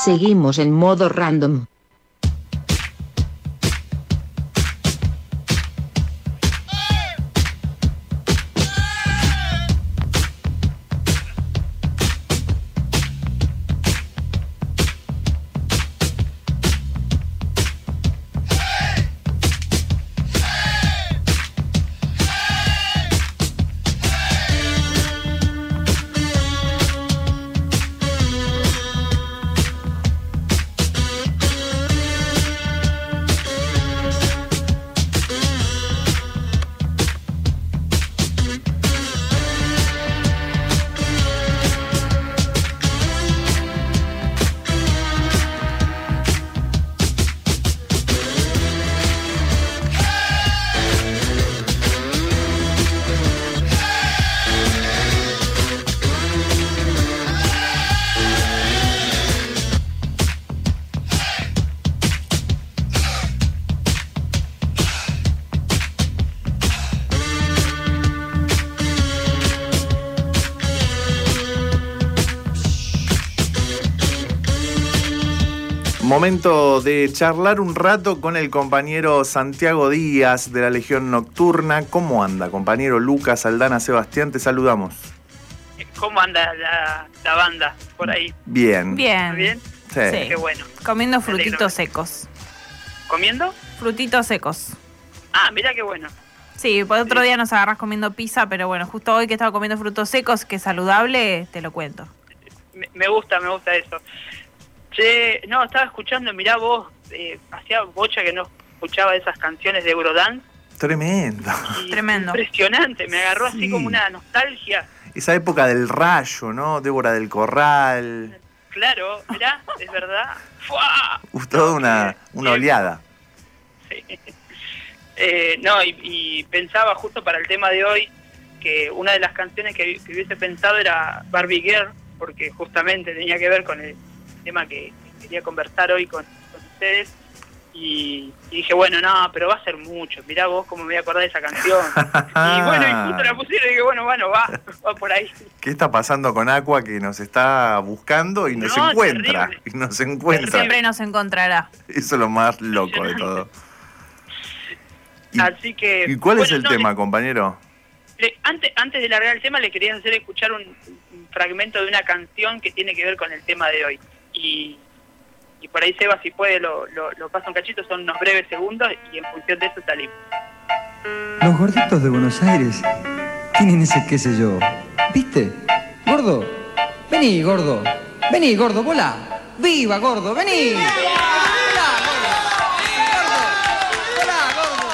Seguimos en modo random. Momento de charlar un rato con el compañero Santiago Díaz de la Legión Nocturna. ¿Cómo anda, compañero? Lucas, Aldana, Sebastián, te saludamos. ¿Cómo anda la banda por ahí? Bien. Bien. ¿Bien? Sí. Qué bueno. Comiendo frutitos secos. ¿Comiendo? Frutitos secos. Ah, mirá qué bueno. Sí, por otro día nos agarrás comiendo pizza, pero bueno, justo hoy que estaba comiendo frutos secos, que es saludable, te lo cuento. Me gusta eso. Che, no, estaba escuchando, mirá vos, hacía bocha que no escuchaba esas canciones de Eurodance. Tremendo. Tremendo. Impresionante, me agarró así como una nostalgia. Esa época del Rayo, ¿no? Débora del Corral. Claro, mirá, es verdad. ¡Fua! Toda una oleada. Sí. No, y pensaba justo para el tema de hoy que una de las canciones que hubiese pensado era Barbie Girl, porque justamente tenía que ver con el tema que quería conversar hoy con ustedes, y dije, bueno, no, pero va a ser mucho, mirá vos cómo me voy a acordar de esa canción. Y bueno, y justo la pusieron y dije, bueno, va por ahí. ¿Qué está pasando con Aqua que nos está buscando y nos encuentra? Terrible. Y nos encuentra. Siempre nos encontrará. Eso es lo más loco de todo. Así que... ¿Y cuál es el tema, compañero? Antes de largar el tema, le quería hacer escuchar un fragmento de una canción que tiene que ver con el tema de hoy. Y por ahí, Seba, si puede, lo pasa un cachito, son unos breves segundos y en función de eso salimos. Los gorditos de Buenos Aires tienen ese qué sé yo. ¿Viste? Gordo, vení, gordo. Vení, gordo, volá. ¡Viva, gordo, vení! ¡Volá, gordo! ¡Volá,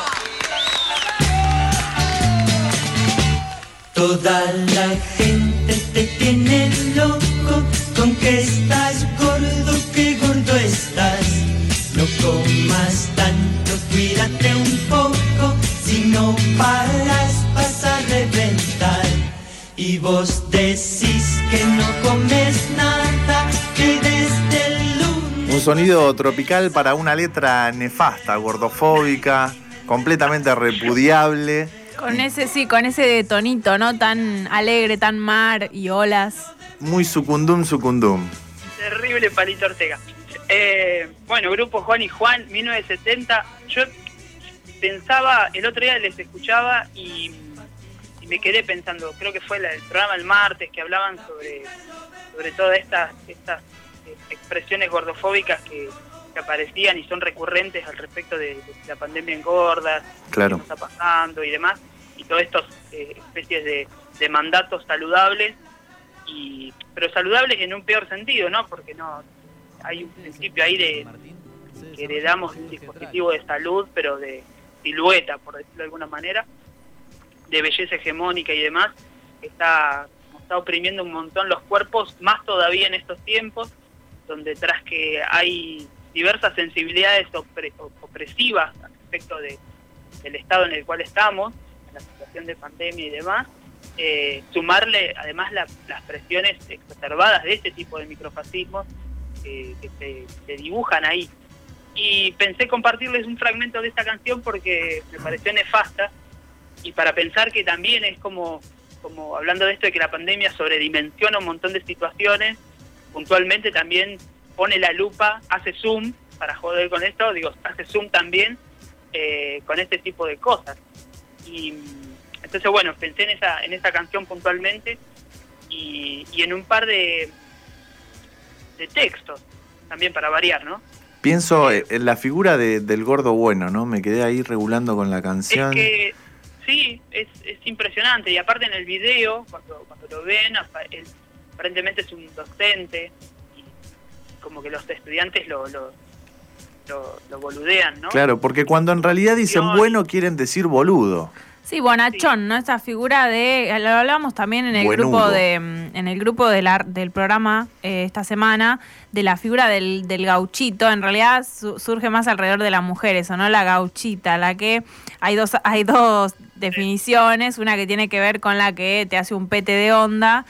gordo! Toda la gente te tiene loco con que estás gordo, que gordo estás. No comas tanto, cuídate un poco, si no paras vas a reventar. Y vos decís que no comes nada, que desde el lunes... Un sonido tropical para una letra nefasta, gordofóbica, completamente repudiable. Con ese tonito, ¿no? Tan alegre, tan mar y olas. Muy sucundum. Terrible Palito Ortega. Bueno, grupo Juan y Juan, 1970. Yo pensaba, el otro día les escuchaba y me quedé pensando, creo que fue el programa el martes, que hablaban sobre todas estas expresiones gordofóbicas que aparecían y son recurrentes al respecto de la pandemia engorda, claro, qué está pasando y demás, y todas estas especies de mandatos saludables, pero saludables en un peor sentido, ¿no? Porque no hay un principio ahí de que heredamos un dispositivo de salud, pero de silueta, por decirlo de alguna manera, de belleza hegemónica y demás, que está oprimiendo un montón los cuerpos, más todavía en estos tiempos, donde tras que hay diversas sensibilidades opresivas respecto del estado en el cual estamos, en la situación de pandemia y demás, sumarle además las presiones exacerbadas de este tipo de microfascismos que se dibujan ahí. Y pensé compartirles un fragmento de esta canción porque me pareció nefasta, y para pensar que también es como hablando de esto de que la pandemia sobredimensiona un montón de situaciones, puntualmente también pone la lupa, hace zoom, para joder con esto, digo, hace zoom también con este tipo de cosas. Y entonces, bueno, pensé en esa canción puntualmente y en un par de textos, también para variar, ¿no? Pienso en la figura del gordo bueno, ¿no? Me quedé ahí regulando con la canción. Es que sí, es impresionante. Y aparte en el video, cuando lo ven, él aparentemente es un docente y como que los estudiantes lo boludean, ¿no? Claro, porque cuando en realidad dicen bueno quieren decir boludo. Sí, bonachón, ¿no? Esa figura lo hablábamos también en el Buenudo. grupo del programa esta semana, de la figura del gauchito. En realidad surge más alrededor de las mujeres, ¿o no? La gauchita, la que hay dos definiciones, una que tiene que ver con la que te hace un pete de onda,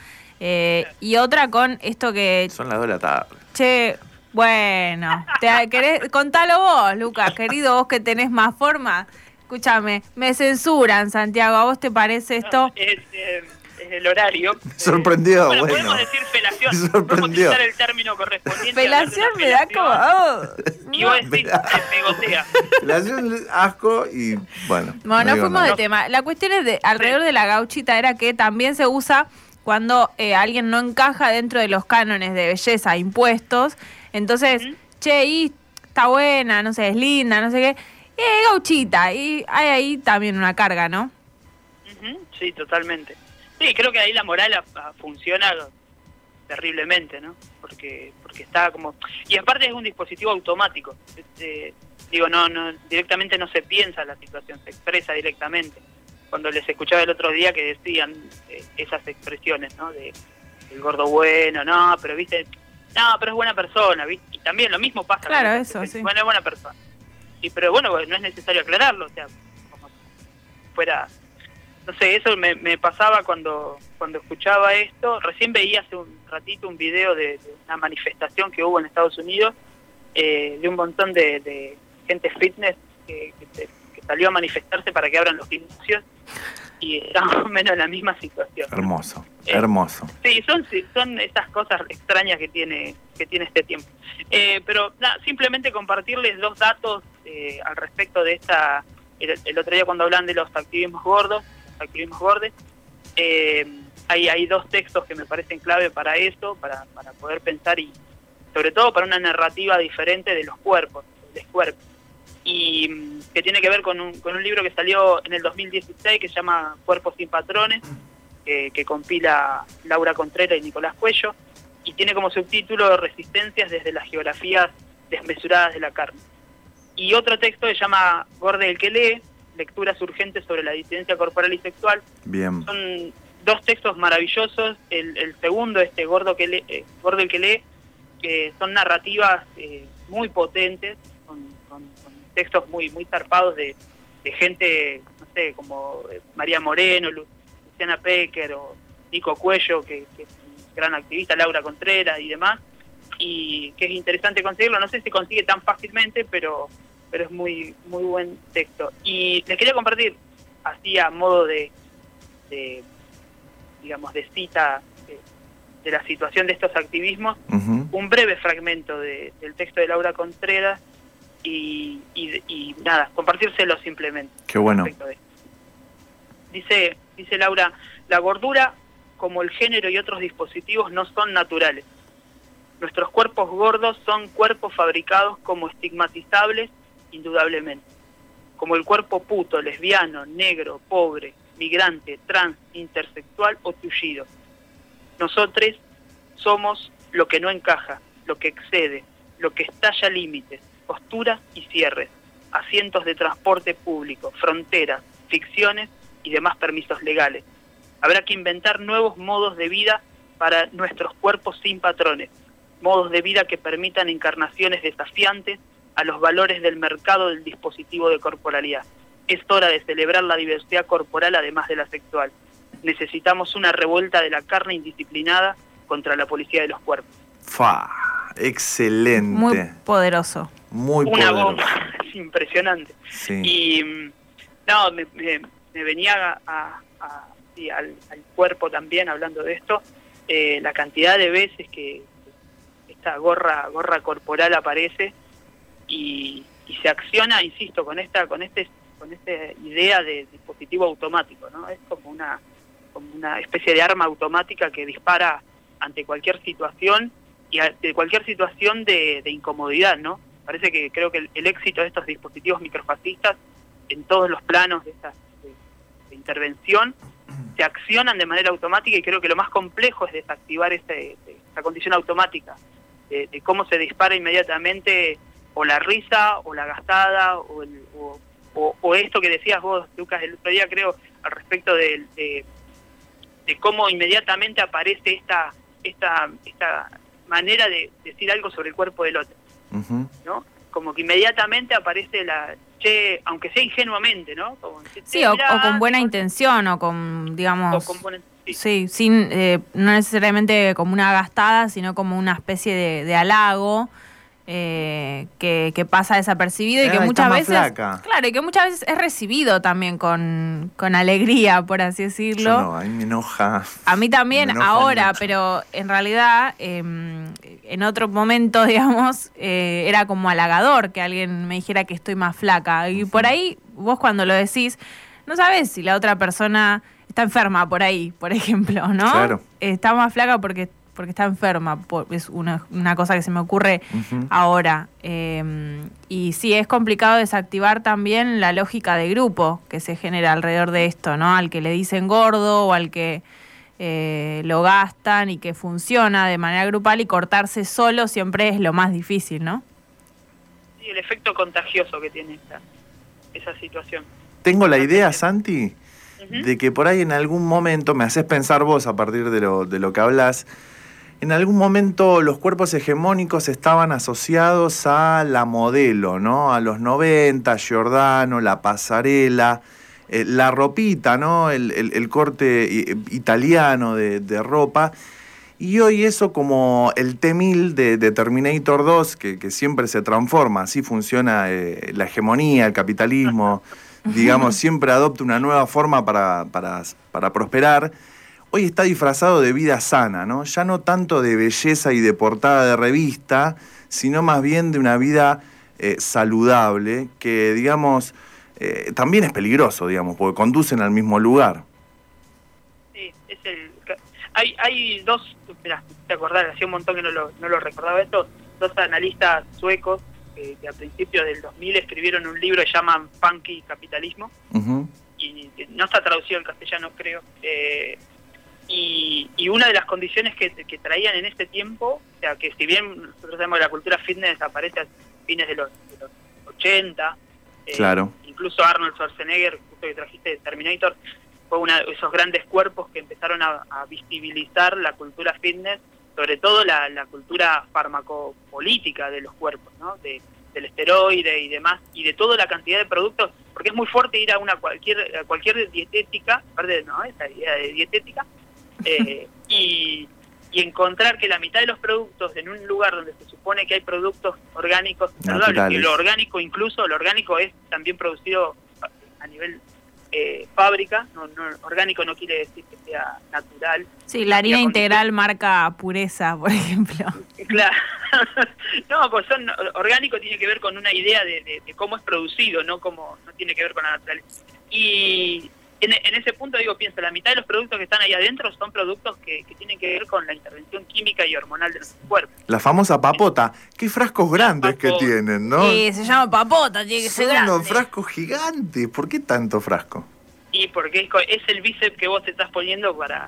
y otra con esto que... Son las 2 de la tarde. Che, bueno, contalo vos, Lucas, querido, vos que tenés más forma. Escúchame, me censuran, Santiago, ¿a vos te parece esto? Es el horario. Me sorprendió, bueno. bueno. Podemos decir felación. Me sorprendió. Podemos utilizar el término correspondiente. Felación me da como... Y vos decís, pegotea. Felación, asco y bueno. Bueno, no digo fuimos nada. de tema. La cuestión es alrededor de la gauchita era que también se usa cuando alguien no encaja dentro de los cánones de belleza impuestos. Entonces, che, y está buena, no sé, es linda, no sé qué. Gauchita, y hay ahí también una carga, ¿no? Sí, totalmente. Sí, creo que ahí la moral funciona terriblemente, ¿no? Porque está como... Y aparte es un dispositivo automático. Digo, no directamente no se piensa la situación, se expresa directamente. Cuando les escuchaba el otro día que decían esas expresiones, ¿no? El gordo bueno, no, pero viste... No, pero es buena persona, ¿viste? Y también lo mismo pasa. Claro, con eso, sí. Bueno, es buena persona. Y pero bueno, no es necesario aclararlo, o sea, como fuera... No sé, eso me pasaba cuando escuchaba esto. Recién veía hace un ratito un video de una manifestación que hubo en Estados Unidos, de un montón de gente fitness que salió a manifestarse para que abran los gimnasios, y está más o menos en la misma situación. Hermoso, hermoso. Sí, son estas cosas extrañas que tiene este tiempo. Pero nada, simplemente compartirles dos datos al respecto de esta... El otro día cuando hablan de los activismos gordos, hay dos textos que me parecen clave para eso, para poder pensar y sobre todo para una narrativa diferente de los cuerpos, del cuerpo. Y que tiene que ver con un libro que salió en el 2016 que se llama Cuerpos sin patrones, que compila Laura Contreras y Nicolás Cuello, y tiene como subtítulo Resistencias desde las geografías desmesuradas de la carne. Y otro texto que se llama Gordo el que lee, lecturas urgentes sobre la disidencia corporal y sexual. Bien. Son dos textos maravillosos. El segundo, Gordo el que lee, que son narrativas muy potentes, con textos muy zarpados de gente, no sé, como María Moreno, Luciana Pecker o Nico Cuello, que es un gran activista, Laura Contreras y demás, y que es interesante conseguirlo. No sé si se consigue tan fácilmente, pero es muy muy buen texto. Y les quería compartir, así a modo de digamos, de cita de la situación de estos activismos, un breve fragmento del texto de Laura Contreras, y nada, compartírselo simplemente. Qué bueno. Dice Laura: la gordura, como el género y otros dispositivos, no son naturales. Nuestros cuerpos gordos son cuerpos fabricados como estigmatizables, indudablemente. Como el cuerpo puto, lesbiano, negro, pobre, migrante, trans, intersexual o tullido. Nosotros somos lo que no encaja, lo que excede, lo que estalla límites, posturas y cierres, asientos de transporte público, fronteras, ficciones y demás permisos legales. Habrá que inventar nuevos modos de vida para nuestros cuerpos sin patrones, modos de vida que permitan encarnaciones desafiantes a los valores del mercado del dispositivo de corporalidad. Es hora de celebrar la diversidad corporal además de la sexual. Necesitamos una revuelta de la carne indisciplinada contra la policía de los cuerpos. Excelente. Muy poderoso. Muy una poderoso. bomba, es impresionante. Sí. Y no, me venía sí, al cuerpo también, hablando de esto, la cantidad de veces que esta gorra corporal aparece y se acciona, insisto, con esta idea de dispositivo automático, ¿no? Es como una especie de arma automática que dispara ante cualquier situación y ante cualquier situación de incomodidad, ¿no? Creo que el éxito de estos dispositivos microfascistas en todos los planos de intervención se accionan de manera automática, y creo que lo más complejo es desactivar esta condición automática de cómo se dispara inmediatamente o la risa o la gastada o esto que decías vos, Lucas, el otro día, creo, al respecto de cómo inmediatamente aparece esta manera de decir algo sobre el cuerpo del otro, ¿no? Como que inmediatamente aparece aunque sea ingenuamente, ¿no? Como, sí, o con buena intención, o con, digamos... Sí, sin no necesariamente como una gastada, sino como una especie de halago que pasa desapercibido y que muchas veces... Flaca. Claro, y que muchas veces es recibido también con alegría, por así decirlo. Yo no, a mí me enoja. A mí también, ahora, mucho. pero en realidad, en otro momento, digamos, era como halagador que alguien me dijera que estoy más flaca. Y por ahí, vos cuando lo decís, no sabés si la otra persona está enferma por ahí, por ejemplo, ¿no? Claro. Está más flaca porque está enferma, es una cosa que se me ocurre ahora. Y sí, es complicado desactivar también la lógica de grupo que se genera alrededor de esto, ¿no? Al que le dicen gordo o al que lo gastan y que funciona de manera grupal, y cortarse solo siempre es lo más difícil, ¿no? Sí, el efecto contagioso que tiene esa situación. Tengo la idea, Santi, de que por ahí en algún momento, me haces pensar vos a partir de lo que hablas, en algún momento los cuerpos hegemónicos estaban asociados a la modelo, ¿no? A los 90, Giordano, la pasarela, la ropita, ¿no? El corte italiano de ropa. Y hoy eso, como el T-1000 de Terminator 2, que siempre se transforma, así funciona la hegemonía, el capitalismo, digamos, siempre adopta una nueva forma para prosperar. Hoy está disfrazado de vida sana, ¿no? Ya no tanto de belleza y de portada de revista, sino más bien de una vida saludable, que, digamos, también es peligroso, digamos, porque conducen al mismo lugar. Sí, hay dos, mirá, te acordás, hacía un montón que no lo recordaba esto, dos analistas suecos que a principios del 2000 escribieron un libro que llaman Funky Capitalismo, y no está traducido en castellano, creo, y una de las condiciones que traían en este tiempo, o sea, que si bien nosotros sabemos que la cultura fitness aparece a fines de los 80, claro. Incluso Arnold Schwarzenegger, justo que trajiste de Terminator, fue uno de esos grandes cuerpos que empezaron a visibilizar la cultura fitness, sobre todo la cultura farmacopolítica de los cuerpos, ¿no? Del esteroide y demás, y de toda la cantidad de productos, porque es muy fuerte ir a cualquier dietética, aparte, ¿no? Esa idea de dietética, y encontrar que la mitad de los productos en un lugar donde se supone que hay productos orgánicos saludables, que lo orgánico es también producido a nivel fábrica, no, orgánico no quiere decir que sea natural. Sí, la harina integral marca pureza, por ejemplo. Claro. No, pues orgánico tiene que ver con una idea de cómo es producido, no tiene que ver con la naturaleza. Y en ese punto pienso, la mitad de los productos que están ahí adentro son productos que tienen que ver con la intervención química y hormonal de nuestro cuerpo. La famosa papota. Qué frascos grandes que tienen, ¿no? Sí, se llama papota, tiene que ser grande. Son unos frascos gigantes. ¿Por qué tanto frasco? Y porque es el bíceps que vos te estás poniendo para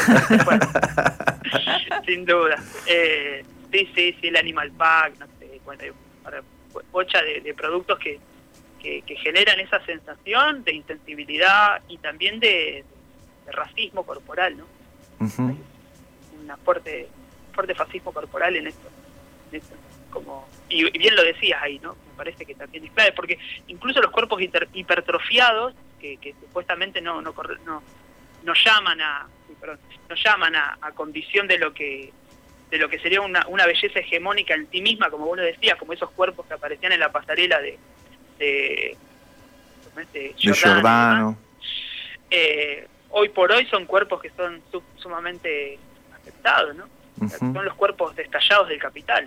sin duda. Sí, el Animal Pack, no sé, bueno, bocha de productos que generan esa sensación de insensibilidad y también de racismo corporal, ¿no? Hay una fuerte fascismo corporal en esto. Como, y bien lo decías ahí, ¿no? Me parece que también es clave, porque incluso los cuerpos hipertrofiados, que supuestamente no llaman a condición de lo que sería una belleza hegemónica en sí misma, como vos lo decías, como esos cuerpos que aparecían en la pasarela de Giordano. Hoy por hoy son cuerpos que son sumamente aceptados, ¿no? Son los cuerpos destallados del capital.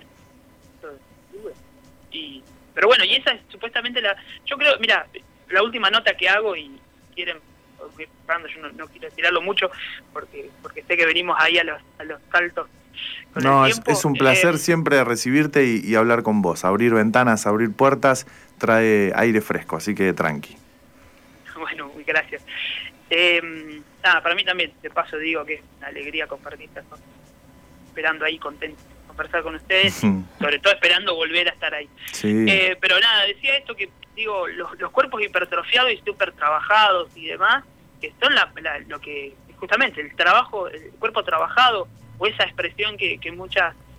Pero bueno, y esa es supuestamente yo creo, mira, la última nota que hago, y quieren, yo no quiero tirarlo mucho porque sé que venimos ahí a los saltos con no, el tiempo. es un placer siempre recibirte y hablar con vos. Abrir ventanas, abrir puertas, trae aire fresco, así que tranqui. Bueno, muy gracias. Para mí también, de paso digo que es una alegría compartir estas cosas. Esperando ahí contento conversar con ustedes, sobre todo esperando volver a estar ahí. Sí. Pero nada, decía esto que, digo, los cuerpos hipertrofiados y súper trabajados y demás, que son lo que, justamente, el cuerpo trabajado, o esa expresión que en muchos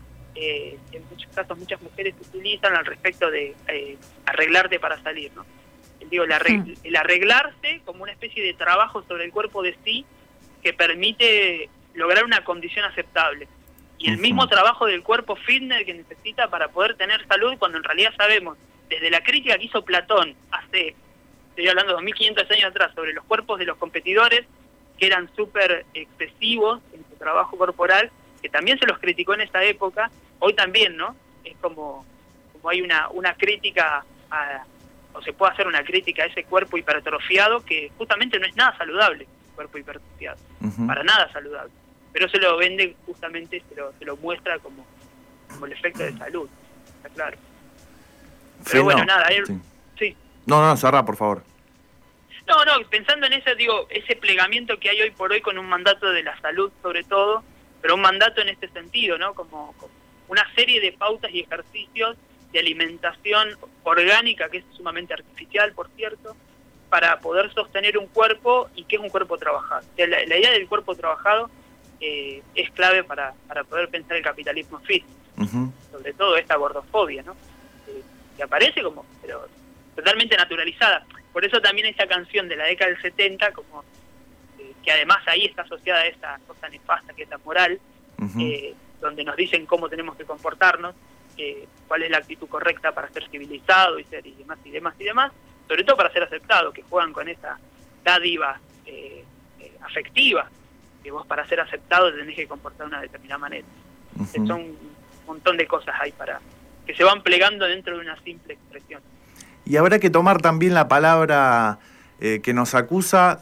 casos muchas mujeres utilizan al respecto de arreglarte para salir, ¿no? Digo, el arreglarse como una especie de trabajo sobre el cuerpo de sí que permite lograr una condición aceptable. Y el mismo trabajo del cuerpo fitness que necesita para poder tener salud, cuando en realidad sabemos, desde la crítica que hizo Platón estoy hablando de 2500 años atrás, sobre los cuerpos de los competidores, que eran súper excesivos en su trabajo corporal, que también se los criticó en esa época, hoy también, ¿no? Es como hay una crítica o se puede hacer una crítica a ese cuerpo hipertrofiado, que justamente no es nada saludable, el cuerpo hipertrofiado, para nada saludable. Pero se lo vende justamente, se lo muestra como el efecto de salud, está claro. Pero bueno, nada, sí. No, cerrá, por favor. No, pensando en eso, digo, ese plegamiento que hay hoy por hoy con un mandato de la salud sobre todo, pero un mandato en este sentido, ¿no? Como una serie de pautas y ejercicios de alimentación orgánica, que es sumamente artificial, por cierto, para poder sostener un cuerpo, y que es un cuerpo trabajado. O sea, la idea del cuerpo trabajado es clave para poder pensar el capitalismo físico, sobre todo esta gordofobia, ¿no? Que aparece pero totalmente naturalizada. Por eso también esa canción de la década del 70, que además ahí está asociada a esa cosa nefasta que es la moral, donde nos dicen cómo tenemos que comportarnos, cuál es la actitud correcta para ser civilizado y demás, sobre todo para ser aceptado, que juegan con esa dádiva afectiva, que vos para ser aceptado tenés que comportar de una determinada manera. Son un montón de cosas ahí que se van plegando dentro de una simple expresión. Y habrá que tomar también la palabra que nos acusa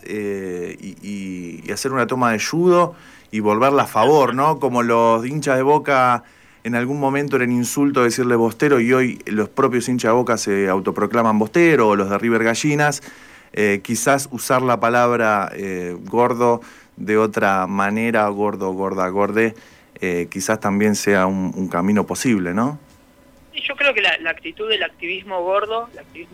y hacer una toma de judo y volverla a favor, ¿no? Como los hinchas de Boca en algún momento era un insulto decirle bostero, y hoy los propios hinchas de Boca se autoproclaman bostero, o los de River Gallinas. Quizás usar la palabra gordo de otra manera, gordo, gorda, gorde, quizás también sea un camino posible, ¿no? Sí, yo creo que la actitud del activismo gordo,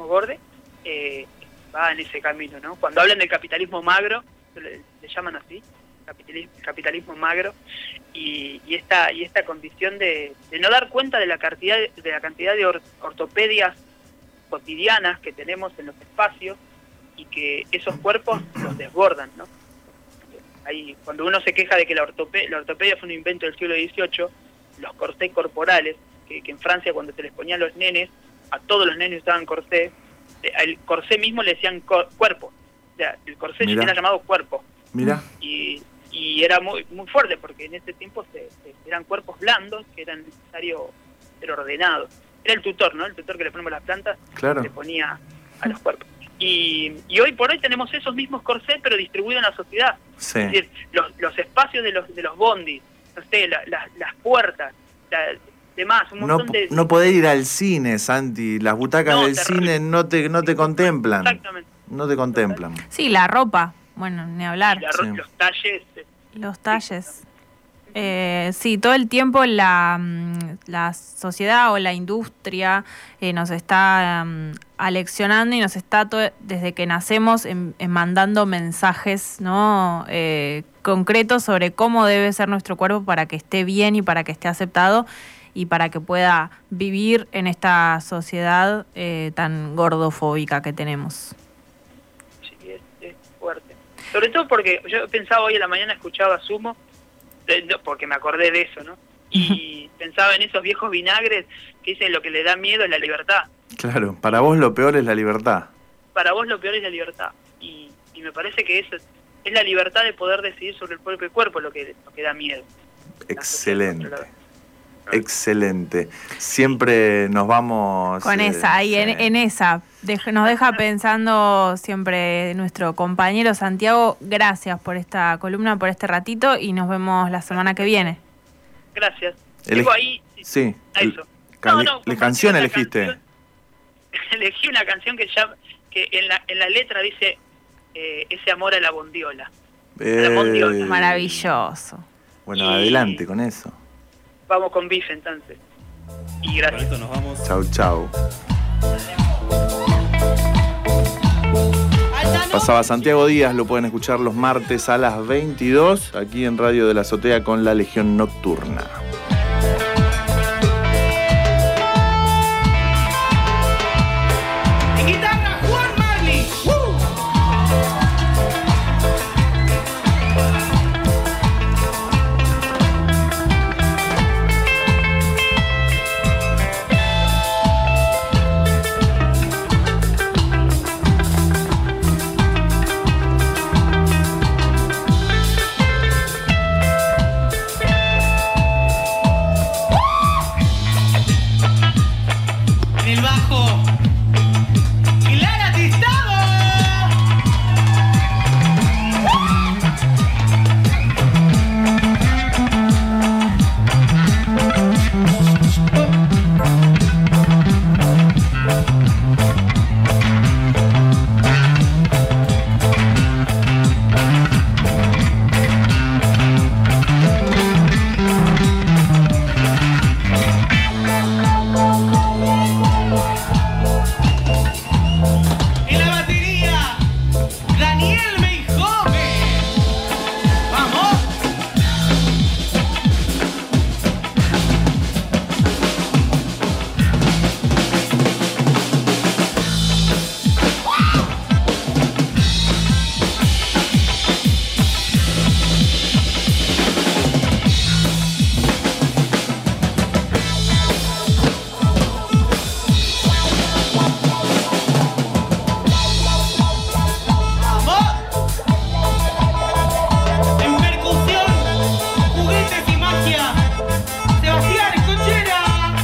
va en ese camino, ¿no? Cuando hablan del capitalismo magro, le llaman así, capitalismo magro, y esta condición de no dar cuenta de la cantidad de ortopedias cotidianas que tenemos en los espacios, y que esos cuerpos los desbordan, ¿no? Ahí, cuando uno se queja de que la ortopedia fue un invento del siglo XVIII, los corsés corporales, que en Francia, cuando se les ponía a los nenes, a todos los nenes usaban corsé, al corsé mismo le decían cuerpo, o sea, el corsé era llamado cuerpo. Mira. Y era muy muy fuerte, porque en ese tiempo eran cuerpos blandos que eran necesario ser ordenados. Era el tutor, ¿no? El tutor que le ponemos las plantas, claro, le ponía a los cuerpos. Y hoy por hoy tenemos esos mismos corsés, pero distribuidos en la sociedad. Sí. Es decir, los espacios de los bondis, no sé, las puertas, demás, un montón de... No poder ir al cine, Santi. Las butacas del cine no te contemplan. Exactamente. No te contemplan. Sí, la ropa. Bueno, ni hablar. Los talles. Los talles. Sí, todo el tiempo la sociedad o la industria nos está aleccionando, y nos está desde que nacemos mandando mensajes, ¿no? Concretos sobre cómo debe ser nuestro cuerpo para que esté bien y para que esté aceptado y para que pueda vivir en esta sociedad tan gordofóbica que tenemos. Sí, es fuerte. Sobre todo porque yo pensaba hoy en la mañana, escuchaba Sumo, porque me acordé de eso, ¿no? Y pensaba en esos viejos vinagres que dicen lo que le da miedo es la libertad. Claro, para vos lo peor es la libertad. Para vos lo peor es la libertad. Y me parece que eso es la libertad de poder decidir sobre el propio cuerpo lo que da miedo. Excelente. Excelente. Siempre nos vamos... Con esa, ahí sí. en esa. Nos deja pensando siempre nuestro compañero Santiago. Gracias por esta columna, por este ratito, y nos vemos la semana que viene. Gracias. Eleg- Tengo ahí... Sí. A eso. ¿Qué canción elegiste? Elegí una canción que en la letra dice ese amor a la bondiola. La bondiola. Maravilloso. Bueno, Y- adelante con eso. Vamos con bife entonces. Y gracias. Con esto nos vamos. Chau, chau. Pasaba Santiago Díaz, lo pueden escuchar los martes a las 22 aquí en Radio de la Azotea con La Legión Nocturna. En guitarra, Juan Marley. En el bajo, Clara Tistado. En la batería, Daniel Meijome. ¡Vamos! ¡Vamos! En percusión, juguetes y magia, Sebastián Escochera.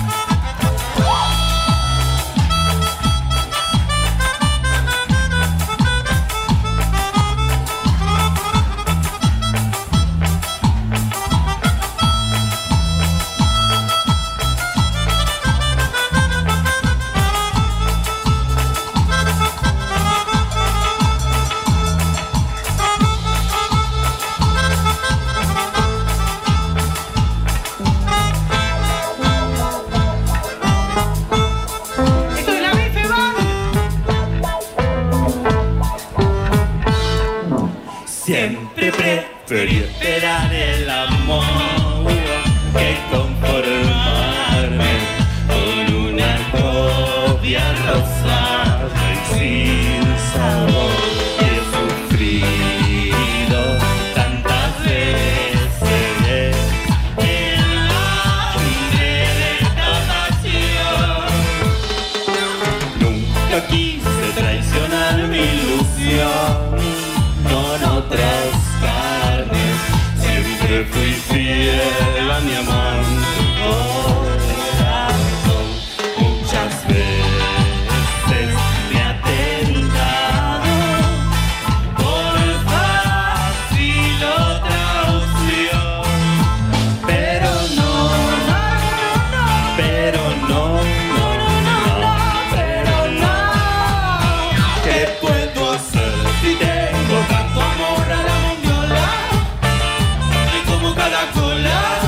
Esto es la Bife Band. Siempre preferí esperar el amor que conformarme con una copia rosada y sin sabor. Y he sufrido tantas veces el hambre de esta pasión. Nunca quise traicionar mi ilusión con otras carnes. Siempre fui fiel a mi amante corazón. Muchas veces me ha tentado por fácil otra opción. Pero no, pero no, pero no. ¿Qué puedo hacer si tengo tanto amor a la mondiola? Y como caracola.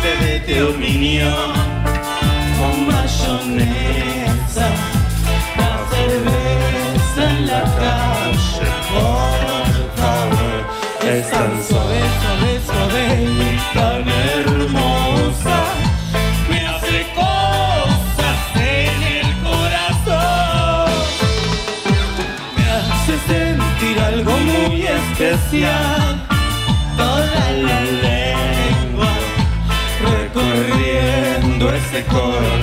pedete un minión con mayonesa, la cerveza en la calle, por favor. Es tan suave, suave, suave y tan hermosa, me hace cosas en el corazón, me hace sentir algo muy especial, toda la lengua recorriendo ese corazón.